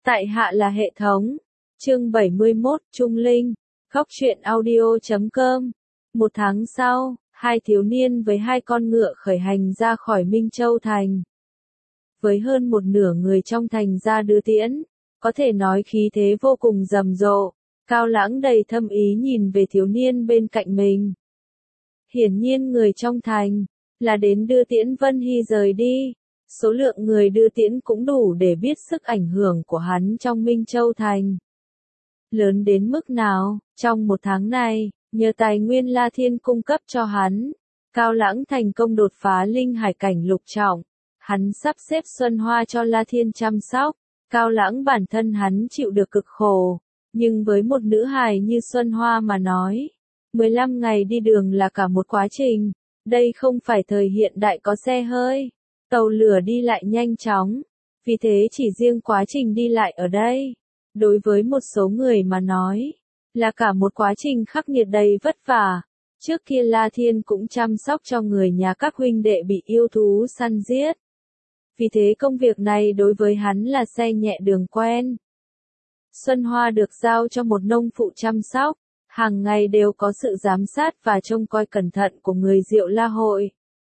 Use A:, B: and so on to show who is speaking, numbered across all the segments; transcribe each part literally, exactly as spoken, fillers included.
A: Tại hạ là hệ thống. Chương bảy mươi mốt, Trung Linh. Góc truyện audio chấm com. Một tháng sau, hai thiếu niên với hai con ngựa khởi hành ra khỏi Minh Châu Thành. Với hơn một nửa người trong thành ra đưa tiễn, có thể nói khí thế vô cùng rầm rộ. Cao Lãng đầy thâm ý nhìn về thiếu niên bên cạnh mình. Hiển nhiên người trong thành là đến đưa tiễn Vân Hy rời đi. Số lượng người đưa tiễn cũng đủ để biết sức ảnh hưởng của hắn trong Minh Châu Thành. Lớn đến mức nào, trong một tháng này, nhờ tài nguyên La Thiên cung cấp cho hắn, Cao Lãng thành công đột phá linh hải cảnh lục trọng. Hắn sắp xếp Xuân Hoa cho La Thiên chăm sóc. Cao Lãng bản thân hắn chịu được cực khổ, nhưng với một nữ hài như Xuân Hoa mà nói, mười lăm ngày đi đường là cả một quá trình. Đây không phải thời hiện đại có xe hơi, tàu lửa đi lại nhanh chóng, vì thế chỉ riêng quá trình đi lại ở đây, đối với một số người mà nói, là cả một quá trình khắc nghiệt đầy vất vả. Trước kia La Thiên cũng chăm sóc cho người nhà các huynh đệ bị yêu thú săn giết. Vì thế công việc này đối với hắn là xe nhẹ đường quen. Xuân Hoa được giao cho một nông phụ chăm sóc, hàng ngày đều có sự giám sát và trông coi cẩn thận của người Diệu La hội.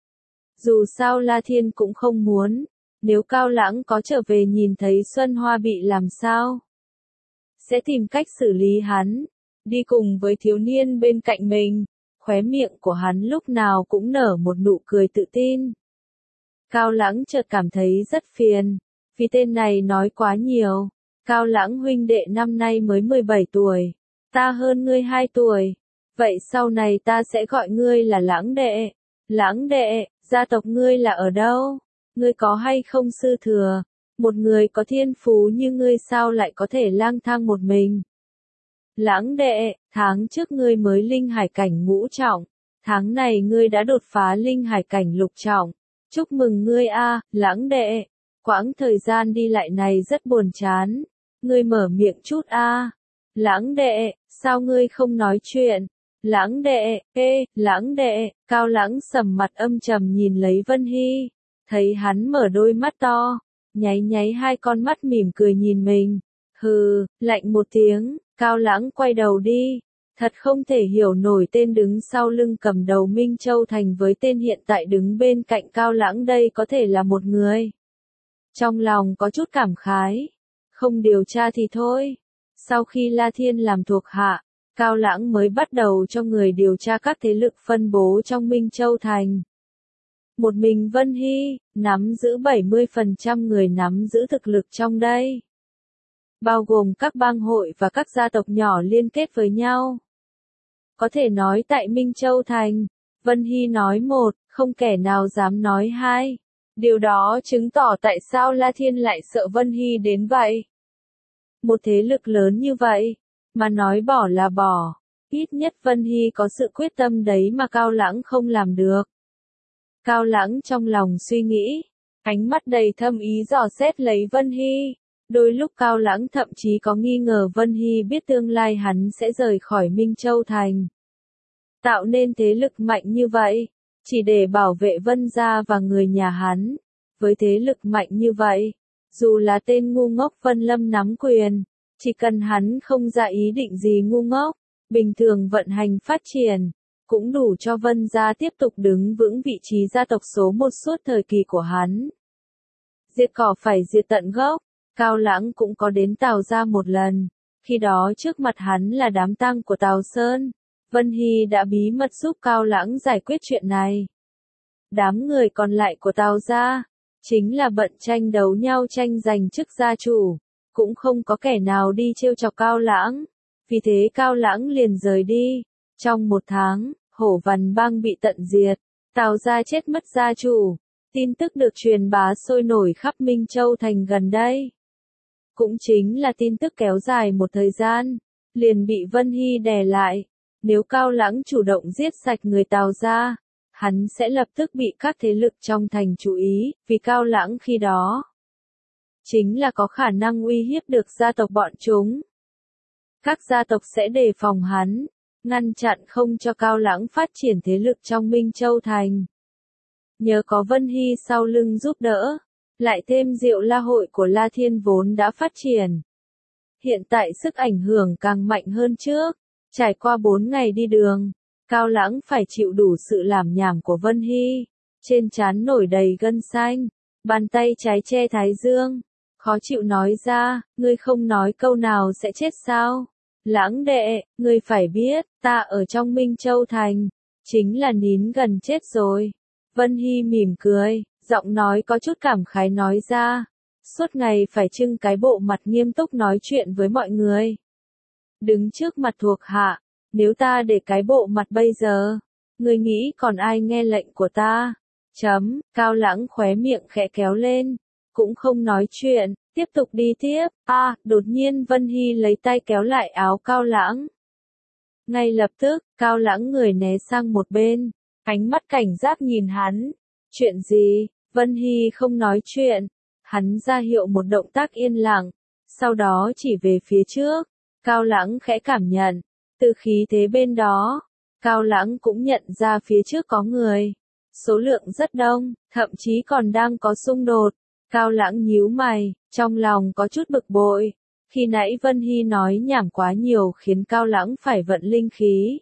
A: Dù sao La Thiên cũng không muốn, nếu Cao Lãng có trở về nhìn thấy Xuân Hoa bị làm sao, sẽ tìm cách xử lý hắn. Đi cùng với thiếu niên bên cạnh mình, khóe miệng của hắn lúc nào cũng nở một nụ cười tự tin. Cao Lãng chợt cảm thấy rất phiền, vì tên này nói quá nhiều. Cao Lãng huynh đệ năm nay mới mười bảy tuổi, ta hơn ngươi hai tuổi, vậy sau này ta sẽ gọi ngươi là Lãng đệ. Lãng đệ, gia tộc ngươi là ở đâu? Ngươi có hay không sư thừa? Một người có thiên phú như ngươi sao lại có thể lang thang một mình? Lãng đệ, tháng trước ngươi mới linh hải cảnh ngũ trọng, tháng này ngươi đã đột phá linh hải cảnh lục trọng. Chúc mừng ngươi a, Lãng đệ. Quãng thời gian đi lại này rất buồn chán. Ngươi mở miệng chút a. Lãng đệ, sao ngươi không nói chuyện? Lãng đệ, ê, Lãng đệ. Cao Lãng sầm mặt âm trầm nhìn lấy Vân Hy, thấy hắn mở đôi mắt to, nháy nháy hai con mắt mỉm cười nhìn mình. Hừ, lạnh một tiếng, Cao Lãng quay đầu đi. Thật không thể hiểu nổi tên đứng sau lưng cầm đầu Minh Châu Thành với tên hiện tại đứng bên cạnh Cao Lãng đây có thể là một người. Trong lòng có chút cảm khái, không điều tra thì thôi. Sau khi La Thiên làm thuộc hạ, Cao Lãng mới bắt đầu cho người điều tra các thế lực phân bố trong Minh Châu Thành. Một mình Vân Hy, nắm giữ bảy mươi phần trăm người nắm giữ thực lực trong đây, bao gồm các bang hội và các gia tộc nhỏ liên kết với nhau. Có thể nói tại Minh Châu Thành, Vân Hy nói một, không kẻ nào dám nói hai. Điều đó chứng tỏ tại sao La Thiên lại sợ Vân Hy đến vậy. Một thế lực lớn như vậy, mà nói bỏ là bỏ, ít nhất Vân Hy có sự quyết tâm đấy mà Cao Lãng không làm được. Cao Lãng trong lòng suy nghĩ, ánh mắt đầy thâm ý dò xét lấy Vân Hy. Đôi lúc Cao Lãng thậm chí có nghi ngờ Vân Hy biết tương lai hắn sẽ rời khỏi Minh Châu Thành. Tạo nên thế lực mạnh như vậy, chỉ để bảo vệ Vân gia và người nhà hắn. Với thế lực mạnh như vậy, dù là tên ngu ngốc Vân Lâm nắm quyền, chỉ cần hắn không ra ý định gì ngu ngốc, bình thường vận hành phát triển, cũng đủ cho Vân gia tiếp tục đứng vững vị trí gia tộc số một suốt thời kỳ của hắn. Diệt cỏ phải diệt tận gốc. Cao Lãng cũng có đến Tào gia một lần, khi đó trước mặt hắn là đám tang của Tào Sơn. Vân Hy đã bí mật giúp Cao Lãng giải quyết chuyện này. Đám người còn lại của Tào gia, chính là bận tranh đấu nhau tranh giành chức gia chủ, cũng không có kẻ nào đi trêu chọc Cao Lãng, vì thế Cao Lãng liền rời đi. Trong một tháng, Hổ Vằn bang bị tận diệt, Tào gia chết mất gia chủ, tin tức được truyền bá sôi nổi khắp Minh Châu Thành gần đây. Cũng chính là tin tức kéo dài một thời gian, liền bị Vân Hy đè lại. Nếu Cao Lãng chủ động giết sạch người Tào gia, hắn sẽ lập tức bị các thế lực trong thành chú ý, vì Cao Lãng khi đó chính là có khả năng uy hiếp được gia tộc bọn chúng. Các gia tộc sẽ đề phòng hắn, ngăn chặn không cho Cao Lãng phát triển thế lực trong Minh Châu Thành. Nhờ có Vân Hy sau lưng giúp đỡ, Lại thêm Diệu La hội của La Thiên vốn đã phát triển. Hiện tại sức ảnh hưởng càng mạnh hơn trước. Trải qua bốn ngày đi đường, Cao Lãng phải chịu đủ sự làm nhảm của Vân Hy. Trên trán nổi đầy gân xanh, bàn tay trái che thái dương. Khó chịu nói ra, ngươi không nói câu nào sẽ chết sao? Lãng đệ, ngươi phải biết, ta ở trong Minh Châu Thành, chính là nín gần chết rồi. Vân Hy mỉm cười, giọng nói có chút cảm khái nói ra. Suốt ngày phải trưng cái bộ mặt nghiêm túc nói chuyện với mọi người. Đứng trước mặt thuộc hạ, nếu ta để cái bộ mặt bây giờ, ngươi nghĩ còn ai nghe lệnh của ta? Chấm, Cao Lãng khóe miệng khẽ kéo lên, cũng không nói chuyện, tiếp tục đi tiếp. A, à, đột nhiên Vân Hy lấy tay kéo lại áo Cao Lãng. Ngay lập tức, Cao Lãng người né sang một bên, ánh mắt cảnh giác nhìn hắn. Chuyện gì? Vân Hy không nói chuyện, hắn ra hiệu một động tác yên lặng, sau đó chỉ về phía trước. Cao Lãng khẽ cảm nhận, từ khí thế bên đó, Cao Lãng cũng nhận ra phía trước có người. Số lượng rất đông, thậm chí còn đang có xung đột. Cao Lãng nhíu mày, trong lòng có chút bực bội. Khi nãy Vân Hy nói nhảm quá nhiều khiến Cao Lãng phải vận linh khí.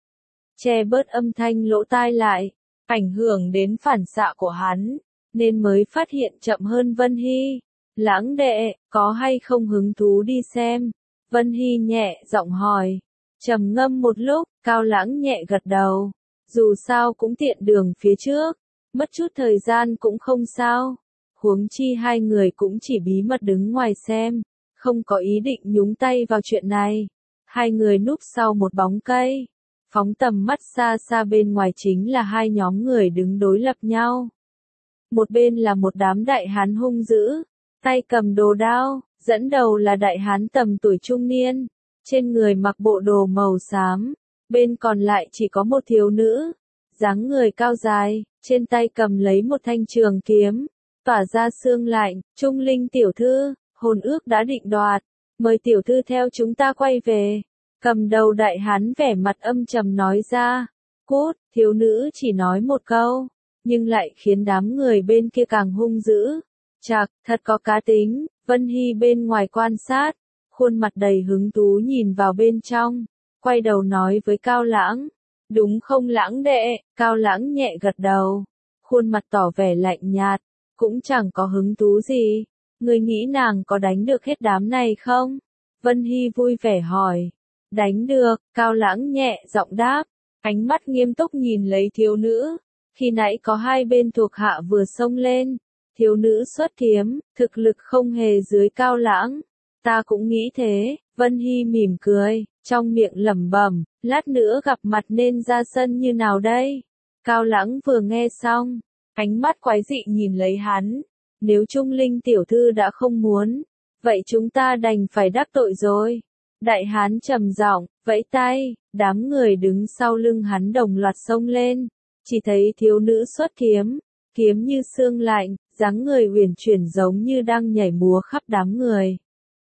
A: Che bớt âm thanh lỗ tai lại, ảnh hưởng đến phản xạ của hắn, nên mới phát hiện chậm hơn Vân Hy. Lãng đệ, có hay không hứng thú đi xem? Vân Hy nhẹ giọng hỏi. Trầm ngâm một lúc, Cao Lãng nhẹ gật đầu. Dù sao cũng tiện đường phía trước, mất chút thời gian cũng không sao. Huống chi hai người cũng chỉ bí mật đứng ngoài xem, không có ý định nhúng tay vào chuyện này. Hai người núp sau một bóng cây, phóng tầm mắt xa xa bên ngoài chính là hai nhóm người đứng đối lập nhau. Một bên là một đám đại hán hung dữ, tay cầm đồ đao, dẫn đầu là đại hán tầm tuổi trung niên, trên người mặc bộ đồ màu xám. Bên còn lại chỉ có một thiếu nữ, dáng người cao dài, trên tay cầm lấy một thanh trường kiếm, tỏa ra sương lạnh. Trung Linh tiểu thư, hôn ước đã định đoạt, mời tiểu thư theo chúng ta quay về. Cầm đầu đại hán vẻ mặt âm trầm nói ra. Cút, thiếu nữ chỉ nói một câu, nhưng lại khiến đám người bên kia càng hung dữ. Chạc, thật có cá tính. Vân Hy bên ngoài quan sát, khuôn mặt đầy hứng thú nhìn vào bên trong. Quay đầu nói với Cao Lãng. Đúng không Lãng đệ? Cao Lãng nhẹ gật đầu, khuôn mặt tỏ vẻ lạnh nhạt, cũng chẳng có hứng thú gì. Ngươi nghĩ nàng có đánh được hết đám này không? Vân Hy vui vẻ hỏi. Đánh được, Cao Lãng nhẹ giọng đáp, ánh mắt nghiêm túc nhìn lấy thiếu nữ. Khi nãy có hai bên thuộc hạ vừa xông lên, thiếu nữ xuất kiếm, thực lực không hề dưới Cao Lãng. Ta cũng nghĩ thế. Vân Hy mỉm cười, trong miệng lẩm bẩm, lát nữa gặp mặt nên ra sân như nào đây? Cao Lãng vừa nghe xong, ánh mắt quái dị nhìn lấy hắn. Nếu Trung Linh tiểu thư đã không muốn, vậy chúng ta đành phải đắc tội rồi. Đại hán trầm giọng, vẫy tay, đám người đứng sau lưng hắn đồng loạt xông lên. Chỉ thấy thiếu nữ xuất kiếm, kiếm như sương lạnh, dáng người uyển chuyển giống như đang nhảy múa khắp đám người.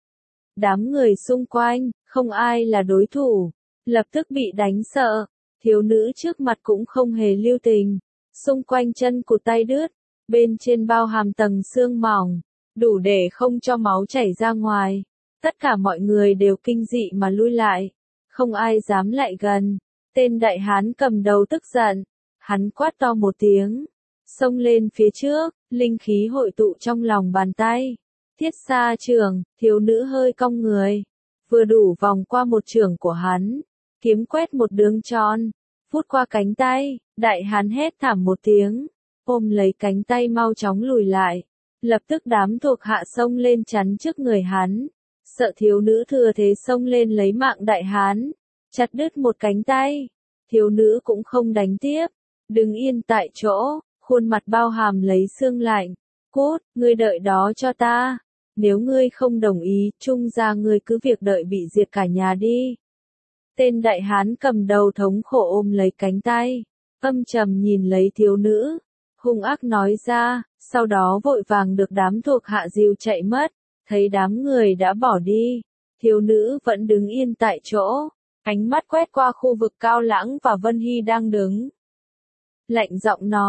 A: Đám người xung quanh, không ai là đối thủ, lập tức bị đánh sợ. Thiếu nữ trước mặt cũng không hề lưu tình, xung quanh chân cụt tay đứt, bên trên bao hàm tầng xương mỏng, đủ để không cho máu chảy ra ngoài. Tất cả mọi người đều kinh dị mà lui lại, không ai dám lại gần. Tên đại hán cầm đầu tức giận, hắn quát to một tiếng, xông lên phía trước, linh khí hội tụ trong lòng bàn tay. Thiết xa trường, thiếu nữ hơi cong người, vừa đủ vòng qua một trường của hắn, kiếm quét một đường tròn, vút qua cánh tay. Đại hán hét thảm một tiếng, ôm lấy cánh tay mau chóng lùi lại. Lập tức đám thuộc hạ xông lên chắn trước người hắn, sợ thiếu nữ thừa thế xông lên lấy mạng đại hán, chặt đứt một cánh tay. Thiếu nữ cũng không đánh tiếp, đứng yên tại chỗ, khuôn mặt bao hàm lấy sương lạnh. Cút, ngươi đợi đó cho ta. Nếu ngươi không đồng ý, trung gia ngươi cứ việc đợi bị diệt cả nhà đi. Tên đại hán cầm đầu thống khổ ôm lấy cánh tay, âm trầm nhìn lấy thiếu nữ, hung ác nói ra, sau đó vội vàng được đám thuộc hạ dìu chạy mất. Thấy đám người đã bỏ đi, thiếu nữ vẫn đứng yên tại chỗ, ánh mắt quét qua khu vực Cao Lãng và Vân Hy đang đứng. Lạnh giọng nói,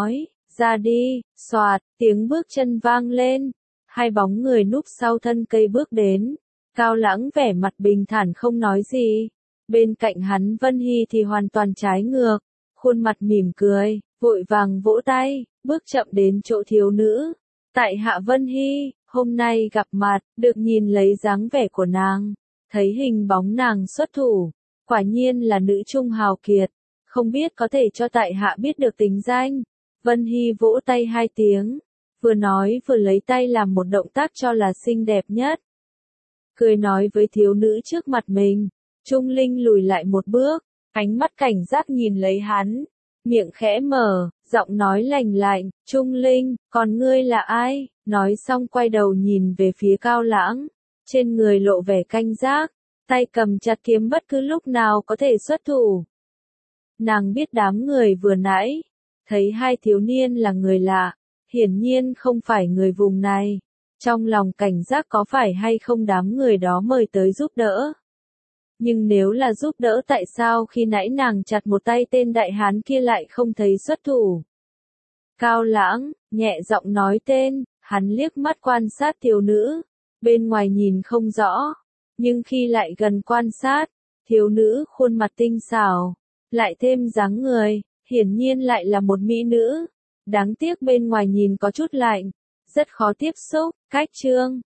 A: ra đi, xoạt, tiếng bước chân vang lên. Hai bóng người núp sau thân cây bước đến. Cao Lãng vẻ mặt bình thản không nói gì. Bên cạnh hắn Vân Hy thì hoàn toàn trái ngược. Khuôn mặt mỉm cười, vội vàng vỗ tay, bước chậm đến chỗ thiếu nữ. Tại hạ Vân Hy, hôm nay gặp mặt, được nhìn lấy dáng vẻ của nàng. Thấy hình bóng nàng xuất thủ, quả nhiên là nữ trung hào kiệt. Không biết có thể cho tại hạ biết được tính danh. Vân Hy vỗ tay hai tiếng, vừa nói vừa lấy tay làm một động tác cho là xinh đẹp nhất. Cười nói với thiếu nữ trước mặt mình. Trung Linh lùi lại một bước, ánh mắt cảnh giác nhìn lấy hắn. Miệng khẽ mở, giọng nói lành lạnh, Trung Linh, còn ngươi là ai? Nói xong quay đầu nhìn về phía Cao Lãng. Trên người lộ vẻ canh giác, tay cầm chặt kiếm bất cứ lúc nào có thể xuất thủ. Nàng biết đám người vừa nãy, thấy hai thiếu niên là người lạ, hiển nhiên không phải người vùng này. Trong lòng cảnh giác có phải hay không đám người đó mời tới giúp đỡ. Nhưng nếu là giúp đỡ tại sao khi nãy nàng chặt một tay tên đại hán kia lại không thấy xuất thủ. Cao Lãng, nhẹ giọng nói tên, hắn liếc mắt quan sát thiếu nữ. Bên ngoài nhìn không rõ, nhưng khi lại gần quan sát, thiếu nữ khuôn mặt tinh xảo, lại thêm dáng người, hiển nhiên lại là một mỹ nữ. Đáng tiếc bên ngoài nhìn có chút lạnh, rất khó tiếp xúc, cách chương.